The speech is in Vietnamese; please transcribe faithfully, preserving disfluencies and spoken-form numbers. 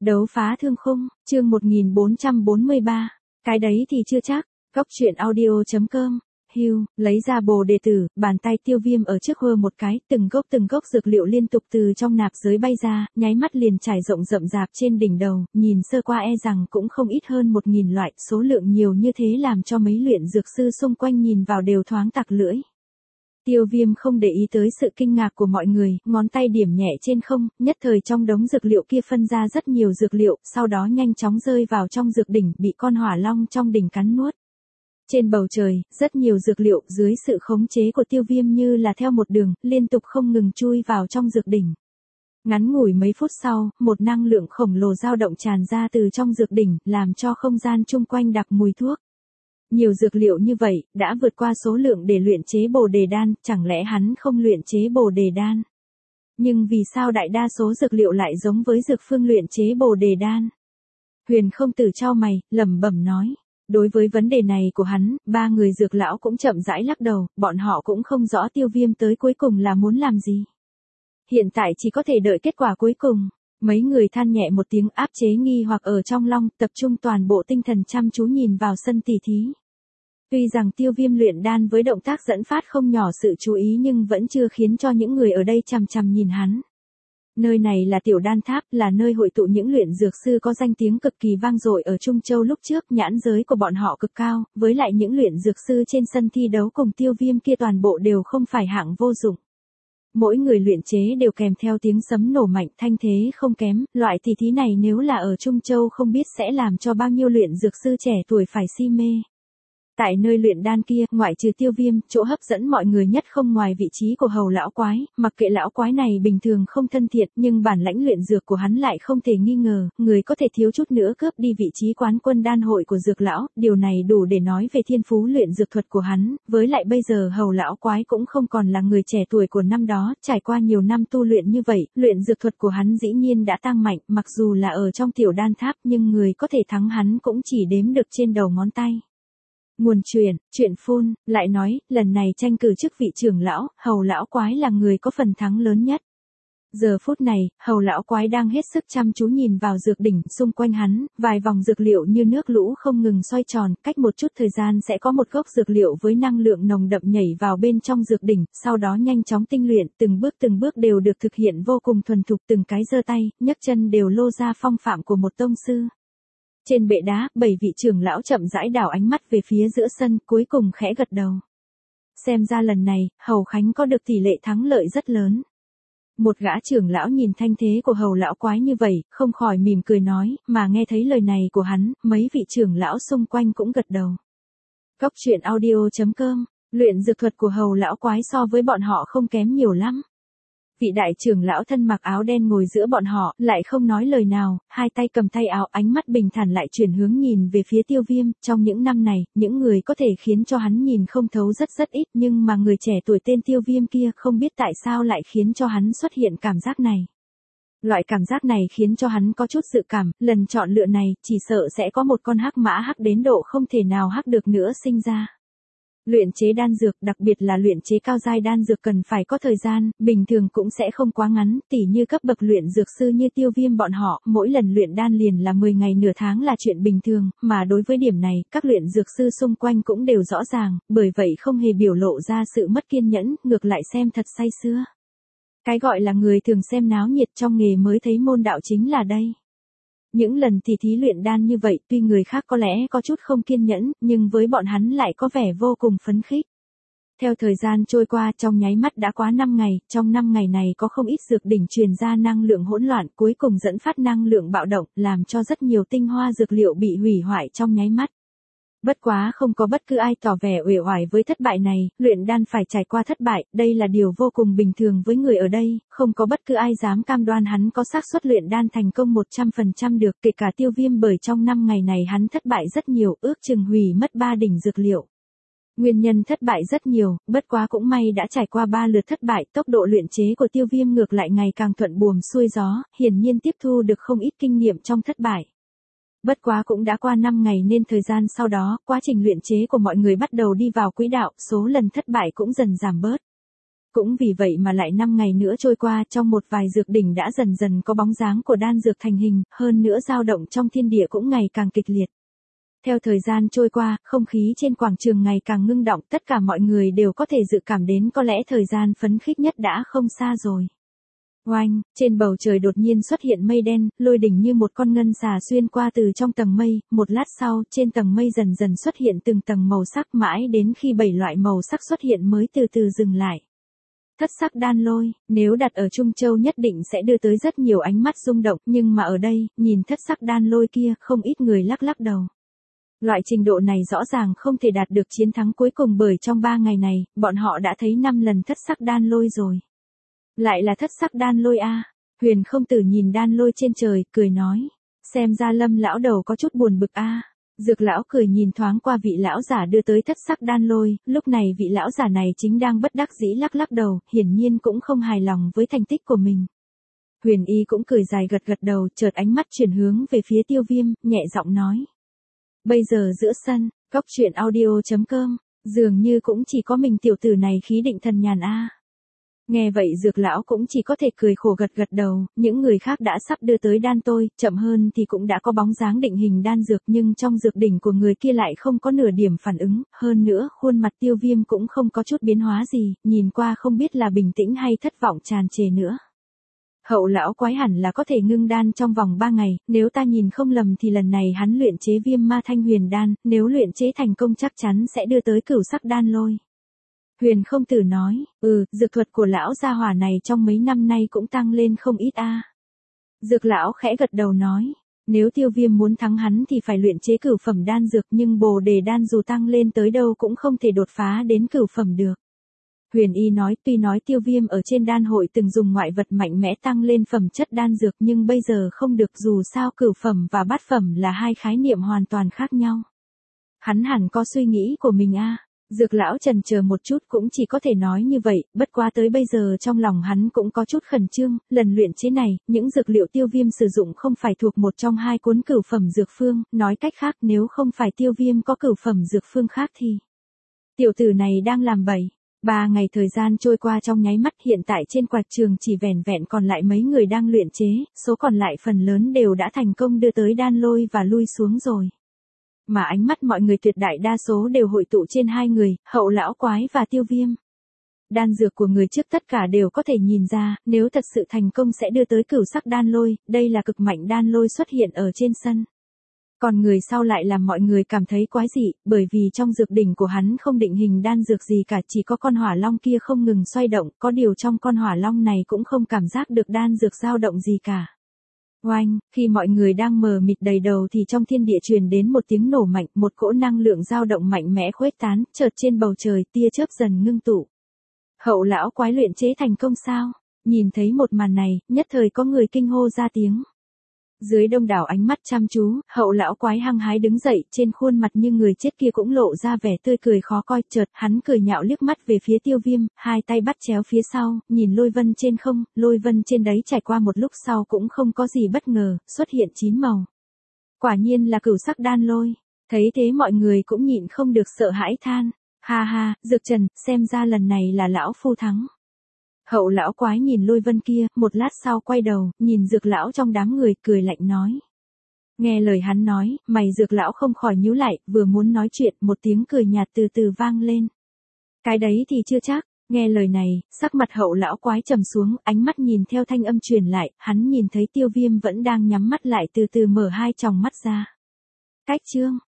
Đấu phá thương khung, chương một nghìn bốn trăm bốn mươi ba. Cái đấy thì chưa chắc. Góc truyện audio.com. Hưu, lấy ra bồ đề tử, bàn tay Tiêu Viêm ở trước hơ một cái, từng gốc từng gốc dược liệu liên tục từ trong nạp giới bay ra, nháy mắt liền trải rộng rậm rạp trên đỉnh đầu, nhìn sơ qua e rằng cũng không ít hơn một nghìn loại, số lượng nhiều như thế làm cho mấy luyện dược sư xung quanh nhìn vào đều thoáng tặc lưỡi. Tiêu Viêm không để ý tới sự kinh ngạc của mọi người, ngón tay điểm nhẹ trên không, nhất thời trong đống dược liệu kia phân ra rất nhiều dược liệu, sau đó nhanh chóng rơi vào trong dược đỉnh, bị con hỏa long trong đỉnh cắn nuốt. Trên bầu trời, rất nhiều dược liệu dưới sự khống chế của Tiêu Viêm như là theo một đường, liên tục không ngừng chui vào trong dược đỉnh. Ngắn ngủi mấy phút sau, một năng lượng khổng lồ dao động tràn ra từ trong dược đỉnh, làm cho không gian chung quanh đặc mùi thuốc. Nhiều dược liệu như vậy, đã vượt qua số lượng để luyện chế bồ đề đan, chẳng lẽ hắn không luyện chế bồ đề đan? Nhưng vì sao đại đa số dược liệu lại giống với dược phương luyện chế bồ đề đan? Huyền không tử chau mày, lẩm bẩm nói. Đối với vấn đề này của hắn, ba người dược lão cũng chậm rãi lắc đầu, bọn họ cũng không rõ Tiêu Viêm tới cuối cùng là muốn làm gì. Hiện tại chỉ có thể đợi kết quả cuối cùng. Mấy người than nhẹ một tiếng áp chế nghi hoặc ở trong lòng, tập trung toàn bộ tinh thần chăm chú nhìn vào sân tỉ thí. Tuy rằng Tiêu Viêm luyện đan với động tác dẫn phát không nhỏ sự chú ý nhưng vẫn chưa khiến cho những người ở đây chằm chằm nhìn hắn. Nơi này là tiểu đan tháp, là nơi hội tụ những luyện dược sư có danh tiếng cực kỳ vang dội ở Trung Châu lúc trước, nhãn giới của bọn họ cực cao, với lại những luyện dược sư trên sân thi đấu cùng Tiêu Viêm kia toàn bộ đều không phải hạng vô dụng. Mỗi người luyện chế đều kèm theo tiếng sấm nổ mạnh, thanh thế không kém, loại tỷ thí này nếu là ở Trung Châu không biết sẽ làm cho bao nhiêu luyện dược sư trẻ tuổi phải si mê. Tại nơi luyện đan kia, ngoại trừ Tiêu Viêm, chỗ hấp dẫn mọi người nhất không ngoài vị trí của hầu lão quái, mặc kệ lão quái này bình thường không thân thiện, nhưng bản lãnh luyện dược của hắn lại không thể nghi ngờ, người có thể thiếu chút nữa cướp đi vị trí quán quân đan hội của dược lão, điều này đủ để nói về thiên phú luyện dược thuật của hắn, với lại bây giờ hầu lão quái cũng không còn là người trẻ tuổi của năm đó, trải qua nhiều năm tu luyện như vậy, luyện dược thuật của hắn dĩ nhiên đã tăng mạnh, mặc dù là ở trong tiểu đan tháp nhưng người có thể thắng hắn cũng chỉ đếm được trên đầu ngón tay. Nguồn truyền, chuyện phun, lại nói, lần này tranh cử chức vị trưởng lão, hầu lão quái là người có phần thắng lớn nhất. Giờ phút này, hầu lão quái đang hết sức chăm chú nhìn vào dược đỉnh, xung quanh hắn, vài vòng dược liệu như nước lũ không ngừng xoay tròn, cách một chút thời gian sẽ có một gốc dược liệu với năng lượng nồng đậm nhảy vào bên trong dược đỉnh, sau đó nhanh chóng tinh luyện, từng bước từng bước đều được thực hiện vô cùng thuần thục, từng cái giơ tay, nhấc chân đều lô ra phong phạm của một tông sư. Trên bệ đá, bảy vị trưởng lão chậm rãi đảo ánh mắt về phía giữa sân, cuối cùng khẽ gật đầu. Xem ra lần này, Hầu Khánh có được tỷ lệ thắng lợi rất lớn. Một gã trưởng lão nhìn thanh thế của hầu lão quái như vậy, không khỏi mỉm cười nói, mà nghe thấy lời này của hắn, mấy vị trưởng lão xung quanh cũng gật đầu. Góc truyện audio.com, luyện dược thuật của hầu lão quái so với bọn họ không kém nhiều lắm. Vị đại trưởng lão thân mặc áo đen ngồi giữa bọn họ, lại không nói lời nào, hai tay cầm tay áo, ánh mắt bình thản lại chuyển hướng nhìn về phía Tiêu Viêm. Trong những năm này, những người có thể khiến cho hắn nhìn không thấu rất rất ít, nhưng mà người trẻ tuổi tên Tiêu Viêm kia không biết tại sao lại khiến cho hắn xuất hiện cảm giác này. Loại cảm giác này khiến cho hắn có chút dự cảm, lần chọn lựa này, chỉ sợ sẽ có một con hắc mã hắc đến độ không thể nào hắc được nữa sinh ra. Luyện chế đan dược, đặc biệt là luyện chế cao giai đan dược cần phải có thời gian, bình thường cũng sẽ không quá ngắn, tỉ như cấp bậc luyện dược sư như Tiêu Viêm bọn họ, mỗi lần luyện đan liền là mười ngày nửa tháng là chuyện bình thường, mà đối với điểm này, các luyện dược sư xung quanh cũng đều rõ ràng, bởi vậy không hề biểu lộ ra sự mất kiên nhẫn, ngược lại xem thật say sưa. Cái gọi là người thường xem náo nhiệt trong nghề mới thấy môn đạo chính là đây. Những lần tỉ thí luyện đan như vậy, tuy người khác có lẽ có chút không kiên nhẫn, nhưng với bọn hắn lại có vẻ vô cùng phấn khích. Theo thời gian trôi qua, trong nháy mắt đã quá năm ngày, trong năm ngày này có không ít dược đỉnh truyền ra năng lượng hỗn loạn, cuối cùng dẫn phát năng lượng bạo động, làm cho rất nhiều tinh hoa dược liệu bị hủy hoại trong nháy mắt. Bất quá không có bất cứ ai tỏ vẻ uể oải với thất bại này, luyện đan phải trải qua thất bại, đây là điều vô cùng bình thường với người ở đây, không có bất cứ ai dám cam đoan hắn có xác suất luyện đan thành công một trăm phần trăm được, kể cả Tiêu Viêm, bởi trong năm ngày này hắn thất bại rất nhiều, ước chừng hủy mất ba đỉnh dược liệu. Nguyên nhân thất bại rất nhiều, bất quá cũng may đã trải qua ba lượt thất bại, tốc độ luyện chế của Tiêu Viêm ngược lại ngày càng thuận buồm xuôi gió, hiển nhiên tiếp thu được không ít kinh nghiệm trong thất bại. Bất quá cũng đã qua năm ngày nên thời gian sau đó, quá trình luyện chế của mọi người bắt đầu đi vào quỹ đạo, số lần thất bại cũng dần giảm bớt. Cũng vì vậy mà lại năm ngày nữa trôi qua, trong một vài dược đỉnh đã dần dần có bóng dáng của đan dược thành hình, hơn nữa dao động trong thiên địa cũng ngày càng kịch liệt. Theo thời gian trôi qua, không khí trên quảng trường ngày càng ngưng động, tất cả mọi người đều có thể dự cảm đến có lẽ thời gian phấn khích nhất đã không xa rồi. Oanh, trên bầu trời đột nhiên xuất hiện mây đen, lôi đỉnh như một con ngân xà xuyên qua từ trong tầng mây, một lát sau, trên tầng mây dần dần xuất hiện từng tầng màu sắc mãi đến khi bảy loại màu sắc xuất hiện mới từ từ dừng lại. Thất sắc đan lôi, nếu đặt ở Trung Châu nhất định sẽ đưa tới rất nhiều ánh mắt rung động, nhưng mà ở đây, nhìn thất sắc đan lôi kia, không ít người lắc lắc đầu. Loại trình độ này rõ ràng không thể đạt được chiến thắng cuối cùng bởi trong ba ngày này, bọn họ đã thấy năm lần thất sắc đan lôi rồi. Lại là thất sắc đan lôi a. À. Huyền không tử nhìn đan lôi trên trời, cười nói. Xem ra Lâm lão đầu có chút buồn bực a. À. Dược lão cười nhìn thoáng qua vị lão giả đưa tới thất sắc đan lôi, lúc này vị lão giả này chính đang bất đắc dĩ lắc lắc đầu, hiển nhiên cũng không hài lòng với thành tích của mình. Huyền y cũng cười dài gật gật đầu, chợt ánh mắt chuyển hướng về phía Tiêu Viêm, nhẹ giọng nói. Bây giờ giữa sân, góc truyện audio chấm com, dường như cũng chỉ có mình tiểu tử này khí định thần nhàn a. À. Nghe vậy dược lão cũng chỉ có thể cười khổ gật gật đầu, những người khác đã sắp đưa tới đan tôi, chậm hơn thì cũng đã có bóng dáng định hình đan dược nhưng trong dược đỉnh của người kia lại không có nửa điểm phản ứng, hơn nữa khuôn mặt Tiêu Viêm cũng không có chút biến hóa gì, nhìn qua không biết là bình tĩnh hay thất vọng tràn trề nữa. Hậu lão quái hẳn là có thể ngưng đan trong vòng ba ngày, nếu ta nhìn không lầm thì lần này hắn luyện chế viêm ma thanh huyền đan, nếu luyện chế thành công chắc chắn sẽ đưa tới cửu sắc đan lôi. Huyền không tử nói, ừ, dược thuật của lão gia hỏa này trong mấy năm nay cũng tăng lên không ít a. À. Dược lão khẽ gật đầu nói, nếu Tiêu Viêm muốn thắng hắn thì phải luyện chế cửu phẩm đan dược nhưng bồ đề đan dù tăng lên tới đâu cũng không thể đột phá đến cửu phẩm được. Huyền y nói tuy nói Tiêu Viêm ở trên đan hội từng dùng ngoại vật mạnh mẽ tăng lên phẩm chất đan dược nhưng bây giờ không được dù sao cửu phẩm và bát phẩm là hai khái niệm hoàn toàn khác nhau. Hắn hẳn có suy nghĩ của mình a. À. Dược lão chần chờ một chút cũng chỉ có thể nói như vậy, bất quá tới bây giờ trong lòng hắn cũng có chút khẩn trương, lần luyện chế này, những dược liệu Tiêu Viêm sử dụng không phải thuộc một trong hai cuốn cửu phẩm dược phương, nói cách khác nếu không phải Tiêu Viêm có cửu phẩm dược phương khác thì tiểu tử này đang làm bậy. Ba ngày thời gian trôi qua trong nháy mắt hiện tại trên quạt trường chỉ vẻn vẹn còn lại mấy người đang luyện chế, số còn lại phần lớn đều đã thành công đưa tới đan lôi và lui xuống rồi. Mà ánh mắt mọi người tuyệt đại đa số đều hội tụ trên hai người, hậu lão quái và Tiêu Viêm. Đan dược của người trước tất cả đều có thể nhìn ra, nếu thật sự thành công sẽ đưa tới cửu sắc đan lôi, đây là cực mạnh đan lôi xuất hiện ở trên sân. Còn người sau lại làm mọi người cảm thấy quái dị, bởi vì trong dược đỉnh của hắn không định hình đan dược gì cả, chỉ có con hỏa long kia không ngừng xoay động, có điều trong con hỏa long này cũng không cảm giác được đan dược dao động gì cả. Oanh, khi mọi người đang mờ mịt đầy đầu thì trong thiên địa truyền đến một tiếng nổ mạnh, một cỗ năng lượng dao động mạnh mẽ khuếch tán, chợt trên bầu trời tia chớp dần ngưng tụ. Hậu lão quái luyện chế thành công sao? Nhìn thấy một màn này, nhất thời có người kinh hô ra tiếng. Dưới đông đảo ánh mắt chăm chú, hậu lão quái hăng hái đứng dậy, trên khuôn mặt như người chết kia cũng lộ ra vẻ tươi cười khó coi, chợt hắn cười nhạo liếc mắt về phía Tiêu Viêm, hai tay bắt chéo phía sau, nhìn lôi vân trên không, lôi vân trên đấy trải qua một lúc sau cũng không có gì bất ngờ, xuất hiện chín màu. Quả nhiên là cửu sắc đan lôi, thấy thế mọi người cũng nhịn không được sợ hãi than, ha ha, Dược Trần, xem ra lần này là lão phu thắng. Hậu lão quái nhìn lôi vân kia, một lát sau quay đầu, nhìn Dược lão trong đám người, cười lạnh nói. Nghe lời hắn nói, mày Dược lão không khỏi nhíu lại, vừa muốn nói chuyện, một tiếng cười nhạt từ từ vang lên. Cái đấy thì chưa chắc, nghe lời này, sắc mặt hậu lão quái trầm xuống, ánh mắt nhìn theo thanh âm truyền lại, hắn nhìn thấy Tiêu Viêm vẫn đang nhắm mắt lại từ từ mở hai tròng mắt ra. Cách chương